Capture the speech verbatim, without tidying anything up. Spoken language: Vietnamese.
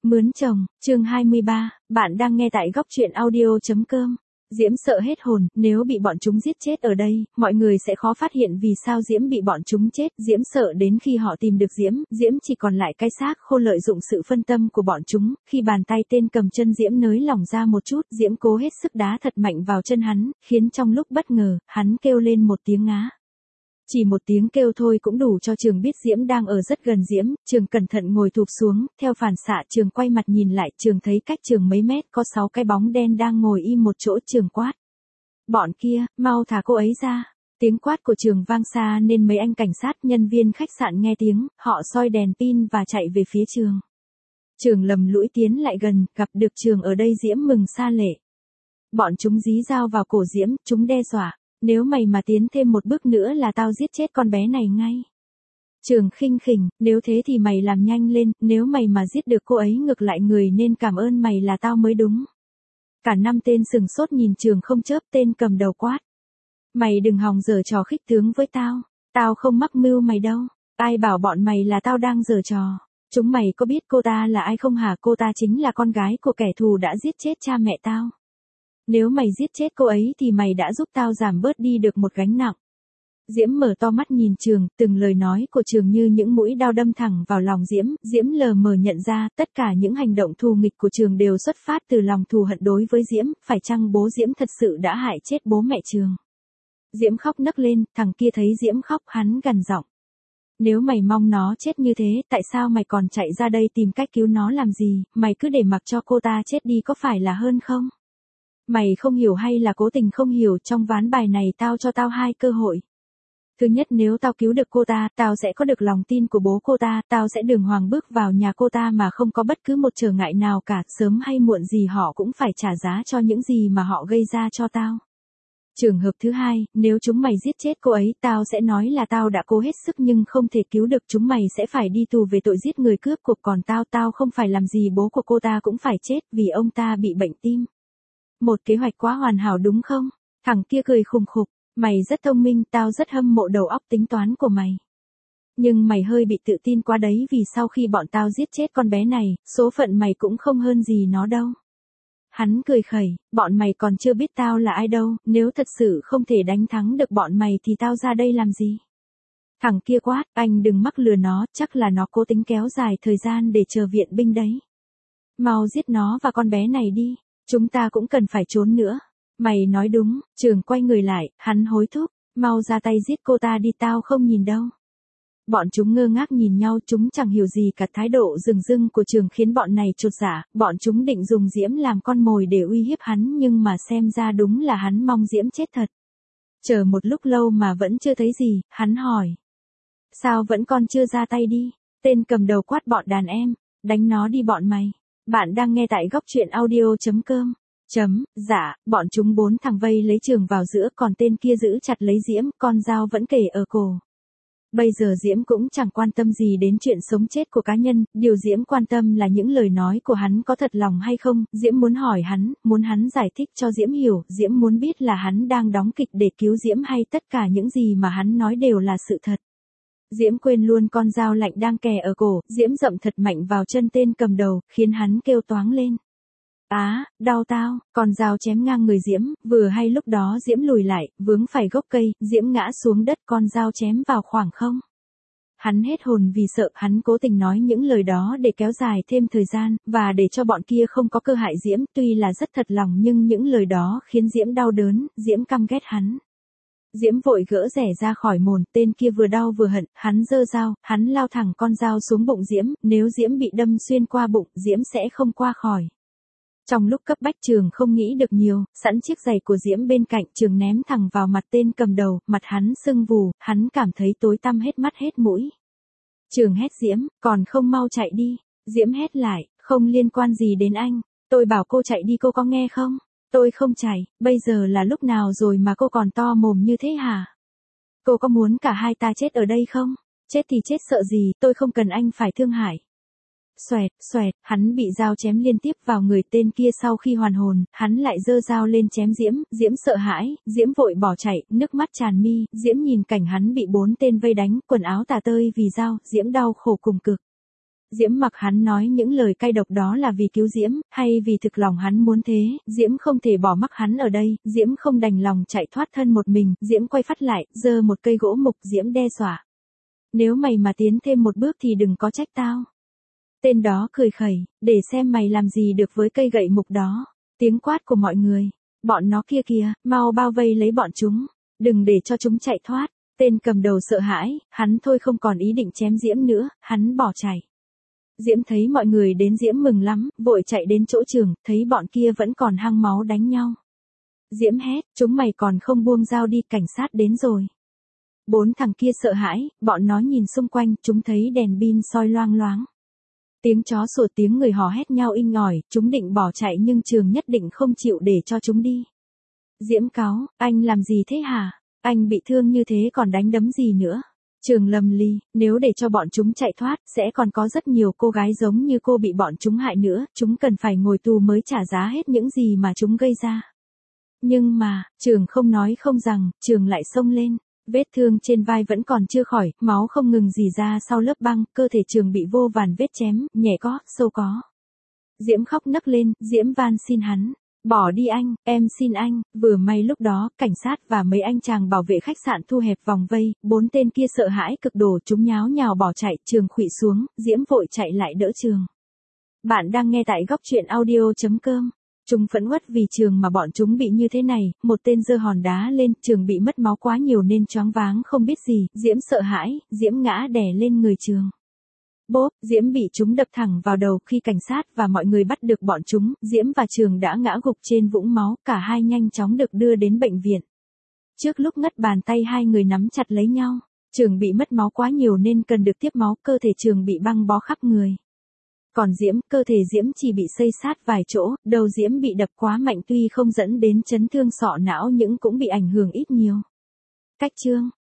Mướn chồng, chương hai mươi ba, bạn đang nghe tại góc truyện audio.com. Diễm sợ hết hồn, nếu bị bọn chúng giết chết ở đây, mọi người sẽ khó phát hiện vì sao Diễm bị bọn chúng chết. Diễm sợ đến khi họ tìm được Diễm, Diễm chỉ còn lại cái xác khô lợi dụng sự phân tâm của bọn chúng. Khi bàn tay tên cầm chân Diễm nới lỏng ra một chút, Diễm cố hết sức đá thật mạnh vào chân hắn, khiến trong lúc bất ngờ, hắn kêu lên một tiếng ngá. Chỉ một tiếng kêu thôi cũng đủ cho Trường biết Diễm đang ở rất gần Diễm. Trường cẩn thận ngồi thụp xuống, theo phản xạ Trường quay mặt nhìn lại, Trường thấy cách Trường mấy mét có sáu cái bóng đen đang ngồi im một chỗ. Trường quát: bọn kia, mau thả cô ấy ra. Tiếng quát của Trường vang xa nên mấy anh cảnh sát nhân viên khách sạn nghe tiếng, họ soi đèn pin và chạy về phía Trường. Trường lầm lũi tiến lại gần, gặp được Trường ở đây. Diễm mừng sa lệ. Bọn chúng dí dao vào cổ Diễm, chúng đe dọa: nếu mày mà tiến thêm một bước nữa là tao giết chết con bé này ngay. Trường khinh khỉnh: nếu thế thì mày làm nhanh lên, nếu mày mà giết được cô ấy ngược lại người nên cảm ơn mày là tao mới đúng. Cả năm tên sừng sốt nhìn Trường không chớp. Tên cầm đầu quát: mày đừng hòng giở trò khích tướng với tao, tao không mắc mưu mày đâu. Ai bảo bọn mày là tao đang giở trò? Chúng mày có biết cô ta là ai không hả? Cô ta chính là con gái của kẻ thù đã giết chết cha mẹ tao. Nếu mày giết chết cô ấy thì mày đã giúp tao giảm bớt đi được một gánh nặng. Diễm mở to mắt nhìn Trường, từng lời nói của Trường như những mũi đao đâm thẳng vào lòng Diễm. Diễm lờ mờ nhận ra, tất cả những hành động thù nghịch của Trường đều xuất phát từ lòng thù hận đối với Diễm. Phải chăng bố Diễm thật sự đã hại chết bố mẹ Trường? Diễm khóc nấc lên, thằng kia thấy Diễm khóc, hắn gằn giọng: nếu mày mong nó chết như thế, tại sao mày còn chạy ra đây tìm cách cứu nó làm gì? Mày cứ để mặc cho cô ta chết đi có phải là hơn không? Mày không hiểu hay là cố tình không hiểu? Trong ván bài này tao cho tao hai cơ hội. Thứ nhất, nếu tao cứu được cô ta, tao sẽ có được lòng tin của bố cô ta, tao sẽ đường hoàng bước vào nhà cô ta mà không có bất cứ một trở ngại nào cả. Sớm hay muộn gì họ cũng phải trả giá cho những gì mà họ gây ra cho tao. Trường hợp thứ hai, nếu chúng mày giết chết cô ấy, tao sẽ nói là tao đã cố hết sức nhưng không thể cứu được. Chúng mày sẽ phải đi tù về tội giết người cướp cuộc, còn tao, tao không phải làm gì bố của cô ta cũng phải chết vì ông ta bị bệnh tim. Một kế hoạch quá hoàn hảo đúng không? Thằng kia cười khùng khục: mày rất thông minh, tao rất hâm mộ đầu óc tính toán của mày. Nhưng mày hơi bị tự tin quá đấy, vì sau khi bọn tao giết chết con bé này, số phận mày cũng không hơn gì nó đâu. Hắn cười khẩy: bọn mày còn chưa biết tao là ai đâu, nếu thật sự không thể đánh thắng được bọn mày thì tao ra đây làm gì? Thằng kia quát: anh đừng mắc lừa nó, chắc là nó cố tính kéo dài thời gian để chờ viện binh đấy. Mau giết nó và con bé này đi. Chúng ta cũng cần phải trốn nữa. Mày nói đúng. Trường quay người lại, hắn hối thúc: mau ra tay giết cô ta đi, tao không nhìn đâu. Bọn chúng ngơ ngác nhìn nhau, chúng chẳng hiểu gì cả. Thái độ rừng rưng của Trường khiến bọn này chột dạ. Bọn chúng định dùng Diễm làm con mồi để uy hiếp hắn, nhưng mà xem ra đúng là hắn mong Diễm chết thật. Chờ một lúc lâu mà vẫn chưa thấy gì, hắn hỏi: sao vẫn còn chưa ra tay đi? Tên cầm đầu quát bọn đàn em: đánh nó đi bọn mày. Bạn đang nghe tại góc truyện audio.com. Chấm, dạ, bọn chúng bốn thằng vây lấy Trường vào giữa, còn tên kia giữ chặt lấy Diễm, con dao vẫn kề ở cổ. Bây giờ Diễm cũng chẳng quan tâm gì đến chuyện sống chết của cá nhân, điều Diễm quan tâm là những lời nói của hắn có thật lòng hay không. Diễm muốn hỏi hắn, muốn hắn giải thích cho Diễm hiểu. Diễm muốn biết là hắn đang đóng kịch để cứu Diễm hay tất cả những gì mà hắn nói đều là sự thật. Diễm quên luôn con dao lạnh đang kè ở cổ. Diễm dậm thật mạnh vào chân tên cầm đầu, khiến hắn kêu toáng lên: á, đau tao. Con dao chém ngang người Diễm. Vừa hay lúc đó Diễm lùi lại, vướng phải gốc cây, Diễm ngã xuống đất, con dao chém vào khoảng không. Hắn hết hồn vì sợ. Hắn cố tình nói những lời đó để kéo dài thêm thời gian, và để cho bọn kia không có cơ hại Diễm. Tuy là rất thật lòng nhưng những lời đó khiến Diễm đau đớn. Diễm căm ghét hắn. Diễm vội gỡ rẻ ra khỏi mồm. Tên kia vừa đau vừa hận, hắn giơ dao, hắn lao thẳng con dao xuống bụng Diễm. Nếu Diễm bị đâm xuyên qua bụng, Diễm sẽ không qua khỏi. Trong lúc cấp bách, Trường không nghĩ được nhiều, sẵn chiếc giày của Diễm bên cạnh, Trường ném thẳng vào mặt tên cầm đầu. Mặt hắn sưng vù, hắn cảm thấy tối tăm hết mắt hết mũi. Trường hét Diễm: còn không mau chạy đi. Diễm hét lại: không liên quan gì đến anh. Tôi bảo cô chạy đi, cô có nghe không? Tôi không chạy. Bây giờ là lúc nào rồi mà cô còn to mồm như thế hả? Cô có muốn cả hai ta chết ở đây không? Chết thì chết sợ gì, tôi không cần anh phải thương hại. Xoẹt, xoẹt, hắn bị dao chém liên tiếp vào người. Tên kia sau khi hoàn hồn, hắn lại giơ dao lên chém Diễm. Diễm sợ hãi, Diễm vội bỏ chạy, nước mắt tràn mi. Diễm nhìn cảnh hắn bị bốn tên vây đánh, quần áo tả tơi vì dao, Diễm đau khổ cùng cực. Diễm mặc hắn nói những lời cay độc đó là vì cứu Diễm, hay vì thực lòng hắn muốn thế, Diễm không thể bỏ mặc hắn ở đây, Diễm không đành lòng chạy thoát thân một mình, Diễm quay phát lại, giơ một cây gỗ mục, Diễm đe dọa. Nếu mày mà tiến thêm một bước thì đừng có trách tao. Tên đó cười khẩy, để xem mày làm gì được với cây gậy mục đó. Tiếng quát của mọi người, bọn nó kia kìa, mau bao vây lấy bọn chúng, đừng để cho chúng chạy thoát. Tên cầm đầu sợ hãi, hắn thôi không còn ý định chém Diễm nữa, hắn bỏ chạy. Diễm thấy mọi người đến Diễm mừng lắm, vội chạy đến chỗ Trường, thấy bọn kia vẫn còn hăng máu đánh nhau. Diễm hét, chúng mày còn không buông dao đi, cảnh sát đến rồi. Bốn thằng kia sợ hãi, bọn nó nhìn xung quanh, chúng thấy đèn pin soi loang loáng. Tiếng chó sủa, tiếng người hò hét nhau inh ỏi, chúng định bỏ chạy nhưng Trường nhất định không chịu để cho chúng đi. Diễm cáu, anh làm gì thế hả? Anh bị thương như thế còn đánh đấm gì nữa? Trường lầm ly, nếu để cho bọn chúng chạy thoát, sẽ còn có rất nhiều cô gái giống như cô bị bọn chúng hại nữa, chúng cần phải ngồi tù mới trả giá hết những gì mà chúng gây ra. Nhưng mà, Trường không nói không rằng, Trường lại xông lên. Vết thương trên vai vẫn còn chưa khỏi, máu không ngừng rỉ ra sau lớp băng, cơ thể Trường bị vô vàn vết chém, nhẹ có, sâu có. Diễm khóc nấc lên, Diễm van xin hắn. Bỏ đi anh, em xin anh. Vừa may lúc đó, cảnh sát và mấy anh chàng bảo vệ khách sạn thu hẹp vòng vây, bốn tên kia sợ hãi cực độ, chúng nháo nhào bỏ chạy, Trường khuỵu xuống, Diễm vội chạy lại đỡ Trường. Bạn đang nghe tại góc truyện audio chấm com. Chúng phẫn uất vì Trường mà bọn chúng bị như thế này, một tên giơ hòn đá lên, Trường bị mất máu quá nhiều nên choáng váng không biết gì, Diễm sợ hãi, Diễm ngã đè lên người Trường. Bốp, Diễm bị chúng đập thẳng vào đầu, khi cảnh sát và mọi người bắt được bọn chúng, Diễm và Trường đã ngã gục trên vũng máu, cả hai nhanh chóng được đưa đến bệnh viện. Trước lúc ngất bàn tay hai người nắm chặt lấy nhau, Trường bị mất máu quá nhiều nên cần được tiếp máu, cơ thể Trường bị băng bó khắp người. Còn Diễm, cơ thể Diễm chỉ bị xây sát vài chỗ, đầu Diễm bị đập quá mạnh tuy không dẫn đến chấn thương sọ não nhưng cũng bị ảnh hưởng ít nhiều. Cách chương